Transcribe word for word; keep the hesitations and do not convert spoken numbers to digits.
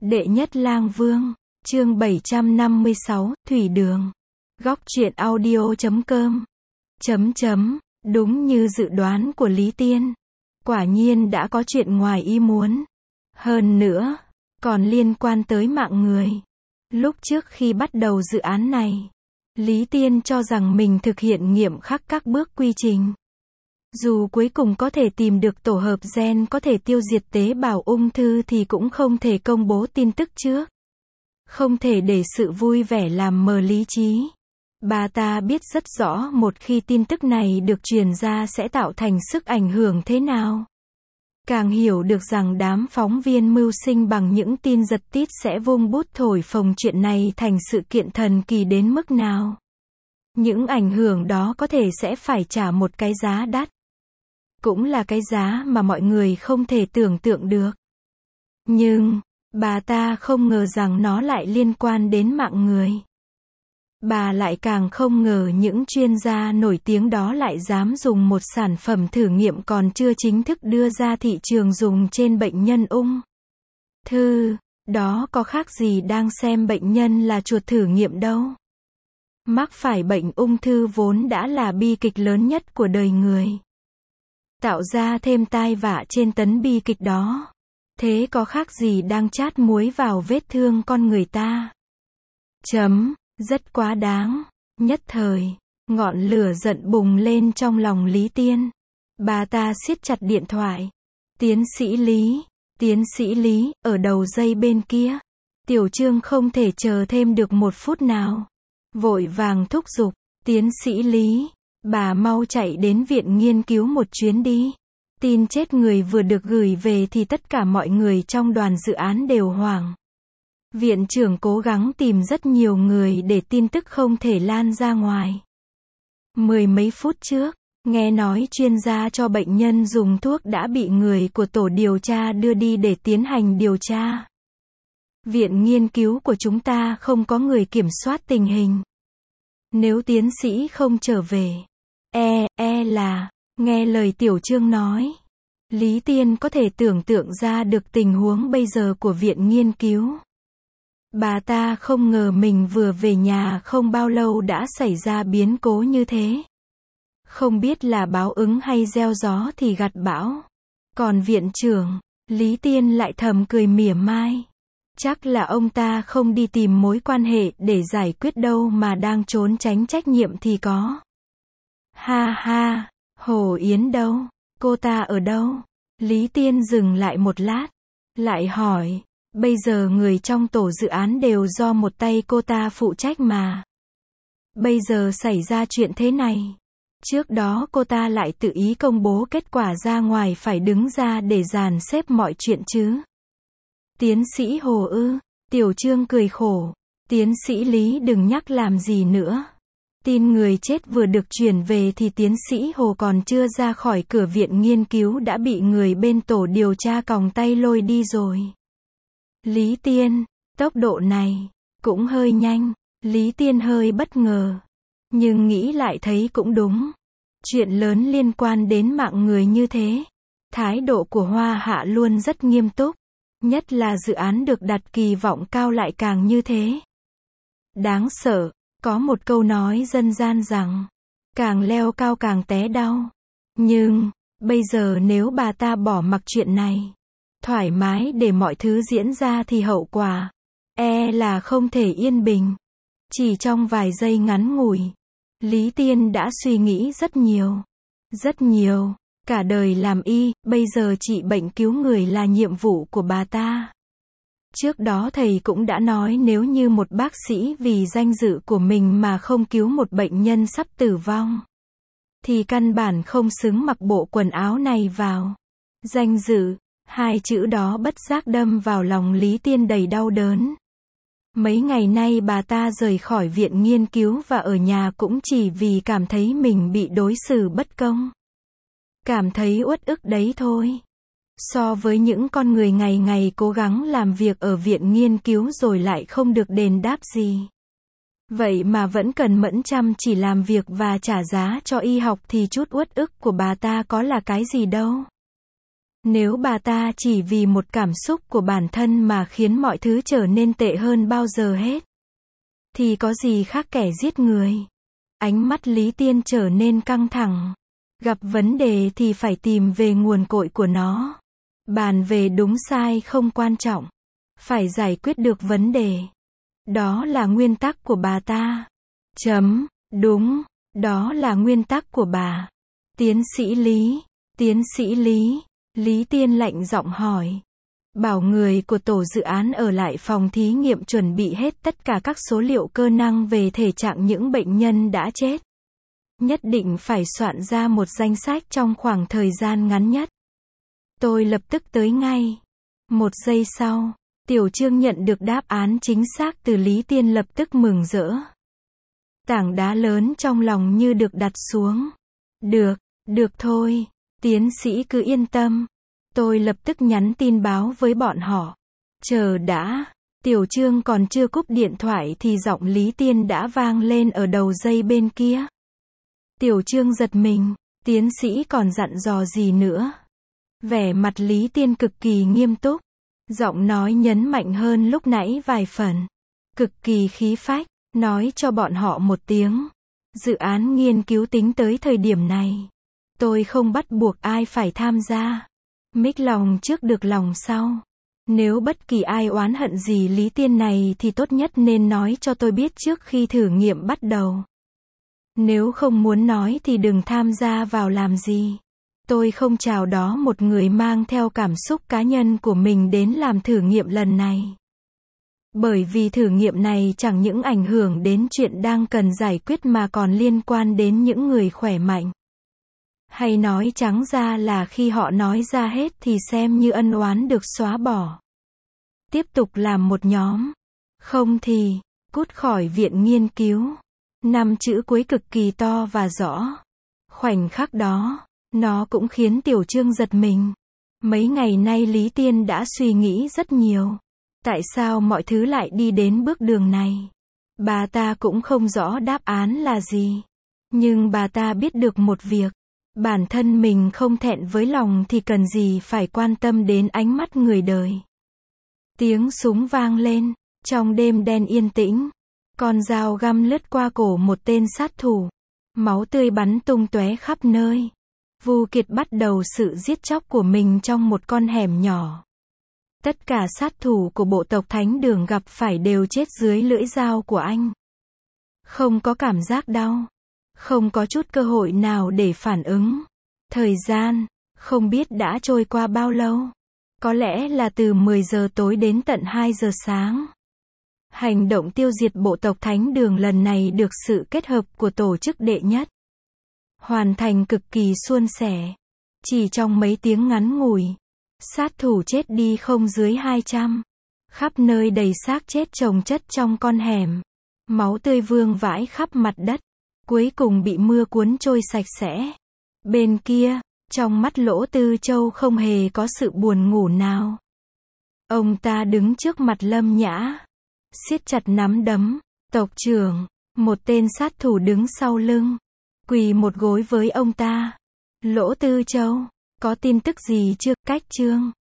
Đệ nhất lang vương, chương bảy trăm năm mươi sáu, Thủy Đường. Góc truyện audio chấm com. Chấm chấm, đúng như dự đoán của Lý Tiên. Quả nhiên đã có chuyện ngoài ý muốn. Hơn nữa, còn liên quan tới mạng người. Lúc trước khi bắt đầu dự án này, Lý Tiên cho rằng mình thực hiện nghiêm khắc các bước quy trình. Dù cuối cùng có thể tìm được tổ hợp gen có thể tiêu diệt tế bào ung thư thì cũng không thể công bố tin tức trước. Không thể để sự vui vẻ làm mờ lý trí. Bà ta biết rất rõ một khi tin tức này được truyền ra sẽ tạo thành sức ảnh hưởng thế nào. Càng hiểu được rằng đám phóng viên mưu sinh bằng những tin giật tít sẽ vung bút thổi phồng chuyện này thành sự kiện thần kỳ đến mức nào. Những ảnh hưởng đó có thể sẽ phải trả một cái giá đắt. Cũng là cái giá mà mọi người không thể tưởng tượng được. Nhưng, bà ta không ngờ rằng nó lại liên quan đến mạng người. Bà lại càng không ngờ những chuyên gia nổi tiếng đó lại dám dùng một sản phẩm thử nghiệm còn chưa chính thức đưa ra thị trường dùng trên bệnh nhân ung thư. Đó có khác gì đang xem bệnh nhân là chuột thử nghiệm đâu. Mắc phải bệnh ung thư vốn đã là bi kịch lớn nhất của đời người. Tạo ra thêm tai vạ trên tấn bi kịch đó. Thế có khác gì đang chát muối vào vết thương con người ta. Chấm, rất quá đáng. Nhất thời, ngọn lửa giận bùng lên trong lòng Lý Tiên. Bà ta siết chặt điện thoại. Tiến sĩ Lý, tiến sĩ Lý, ở đầu dây bên kia. Tiểu Trương không thể chờ thêm được một phút nào. Vội vàng thúc giục, tiến sĩ Lý, bà mau chạy đến viện nghiên cứu một chuyến đi. Tin chết người vừa được gửi về thì tất cả mọi người trong đoàn dự án đều hoảng. Viện trưởng cố gắng tìm rất nhiều người để tin tức không thể lan ra ngoài. Mười mấy phút trước, nghe nói chuyên gia cho bệnh nhân dùng thuốc đã bị người của tổ điều tra đưa đi để tiến hành điều tra. Viện nghiên cứu của chúng ta không có người kiểm soát tình hình. Nếu tiến sĩ không trở về, e, e là, nghe lời Tiểu Trương nói. Lý Tiên có thể tưởng tượng ra được tình huống bây giờ của viện nghiên cứu. Bà ta không ngờ mình vừa về nhà không bao lâu đã xảy ra biến cố như thế. Không biết là báo ứng hay gieo gió thì gặt bão. Còn viện trưởng, Lý Tiên lại thầm cười mỉa mai. Chắc là ông ta không đi tìm mối quan hệ để giải quyết đâu mà đang trốn tránh trách nhiệm thì có. Ha ha, Hồ Yến đâu? Cô ta ở đâu? Lý Tiên dừng lại một lát. Lại hỏi, bây giờ người trong tổ dự án đều do một tay cô ta phụ trách mà. Bây giờ xảy ra chuyện thế này. Trước đó cô ta lại tự ý công bố kết quả ra ngoài phải đứng ra để dàn xếp mọi chuyện chứ. Tiến sĩ Hồ ư, Tiểu Trương cười khổ. Tiến sĩ Lý đừng nhắc làm gì nữa. Tin người chết vừa được chuyển về thì tiến sĩ Hồ còn chưa ra khỏi cửa viện nghiên cứu đã bị người bên tổ điều tra còng tay lôi đi rồi. Lý Tiên, tốc độ này, cũng hơi nhanh. Lý Tiên hơi bất ngờ. Nhưng nghĩ lại thấy cũng đúng. Chuyện lớn liên quan đến mạng người như thế. Thái độ của Hoa Hạ luôn rất nghiêm túc. Nhất là dự án được đặt kỳ vọng cao lại càng như thế. Đáng sợ, có một câu nói dân gian rằng, càng leo cao càng té đau. Nhưng, bây giờ nếu bà ta bỏ mặc chuyện này, thoải mái để mọi thứ diễn ra thì hậu quả, e là không thể yên bình. Chỉ trong vài giây ngắn ngủi, Lý Tiên đã suy nghĩ rất nhiều. Rất nhiều. Cả đời làm y, bây giờ trị bệnh cứu người là nhiệm vụ của bà ta. Trước đó thầy cũng đã nói nếu như một bác sĩ vì danh dự của mình mà không cứu một bệnh nhân sắp tử vong, thì căn bản không xứng mặc bộ quần áo này vào. Danh dự, hai chữ đó bất giác đâm vào lòng Lý Tiên đầy đau đớn. Mấy ngày nay bà ta rời khỏi viện nghiên cứu và ở nhà cũng chỉ vì cảm thấy mình bị đối xử bất công. Cảm thấy uất ức đấy thôi. So với những con người ngày ngày cố gắng làm việc ở viện nghiên cứu rồi lại không được đền đáp gì. Vậy mà vẫn cần mẫn chăm chỉ làm việc và trả giá cho y học thì chút uất ức của bà ta có là cái gì đâu. Nếu bà ta chỉ vì một cảm xúc của bản thân mà khiến mọi thứ trở nên tệ hơn bao giờ hết, thì có gì khác kẻ giết người. Ánh mắt Lý Tiên trở nên căng thẳng. Gặp vấn đề thì phải tìm về nguồn cội của nó. Bàn về đúng sai không quan trọng. Phải giải quyết được vấn đề. Đó là nguyên tắc của bà ta. Chấm. Đúng. Đó là nguyên tắc của bà. Tiến sĩ Lý. Tiến sĩ Lý. Lý Tiên lạnh giọng hỏi. Bảo người của tổ dự án ở lại phòng thí nghiệm chuẩn bị hết tất cả các số liệu cơ năng về thể trạng những bệnh nhân đã chết. Nhất định phải soạn ra một danh sách trong khoảng thời gian ngắn nhất. Tôi lập tức tới ngay. Một giây sau, Tiểu Trương nhận được đáp án chính xác từ Lý Tiên, lập tức mừng rỡ. Tảng đá lớn trong lòng như được đặt xuống. Được, được thôi, tiến sĩ cứ yên tâm. Tôi lập tức nhắn tin báo với bọn họ. Chờ đã, Tiểu Trương còn chưa cúp điện thoại thì giọng Lý Tiên đã vang lên ở đầu dây bên kia. Tiểu Trương giật mình, tiến sĩ còn dặn dò gì nữa? Vẻ mặt Lý Tiên cực kỳ nghiêm túc. Giọng nói nhấn mạnh hơn lúc nãy vài phần. Cực kỳ khí phách, nói cho bọn họ một tiếng. Dự án nghiên cứu tính tới thời điểm này. Tôi không bắt buộc ai phải tham gia. Mích lòng trước được lòng sau. Nếu bất kỳ ai oán hận gì Lý Tiên này thì tốt nhất nên nói cho tôi biết trước khi thử nghiệm bắt đầu. Nếu không muốn nói thì đừng tham gia vào làm gì. Tôi không chào đón một người mang theo cảm xúc cá nhân của mình đến làm thử nghiệm lần này. Bởi vì thử nghiệm này chẳng những ảnh hưởng đến chuyện đang cần giải quyết mà còn liên quan đến những người khỏe mạnh. Hay nói trắng ra là khi họ nói ra hết thì xem như ân oán được xóa bỏ. Tiếp tục làm một nhóm. Không thì, cút khỏi viện nghiên cứu. Năm chữ cuối cực kỳ to và rõ. Khoảnh khắc đó, nó cũng khiến Tiểu Trương giật mình. Mấy ngày nay Lý Tiên đã suy nghĩ rất nhiều. Tại sao mọi thứ lại đi đến bước đường này? Bà ta cũng không rõ đáp án là gì. Nhưng bà ta biết được một việc. Bản thân mình không thẹn với lòng thì cần gì phải quan tâm đến ánh mắt người đời. Tiếng súng vang lên. Trong đêm đen yên tĩnh. Con dao găm lướt qua cổ một tên sát thủ. Máu tươi bắn tung tóe khắp nơi. Vu Kiệt bắt đầu sự giết chóc của mình trong một con hẻm nhỏ. Tất cả sát thủ của bộ tộc Thánh Đường gặp phải đều chết dưới lưỡi dao của anh. Không có cảm giác đau. Không có chút cơ hội nào để phản ứng. Thời gian, không biết đã trôi qua bao lâu. Có lẽ là từ mười giờ tối đến tận hai giờ sáng. Hành động tiêu diệt bộ tộc Thánh Đường lần này được sự kết hợp của tổ chức đệ nhất. Hoàn thành cực kỳ suôn sẻ. Chỉ trong mấy tiếng ngắn ngủi, sát thủ chết đi không dưới hai trăm. Khắp nơi đầy xác chết chồng chất trong con hẻm. Máu tươi vương vãi khắp mặt đất. Cuối cùng bị mưa cuốn trôi sạch sẽ. Bên kia, trong mắt Lỗ Tư Châu không hề có sự buồn ngủ nào. Ông ta đứng trước mặt Lâm Nhã. Siết chặt nắm đấm. Tộc trưởng, một tên sát thủ đứng sau lưng. Quỳ một gối với ông ta. Lỗ Tư Châu, có tin tức gì chưa? Cách chương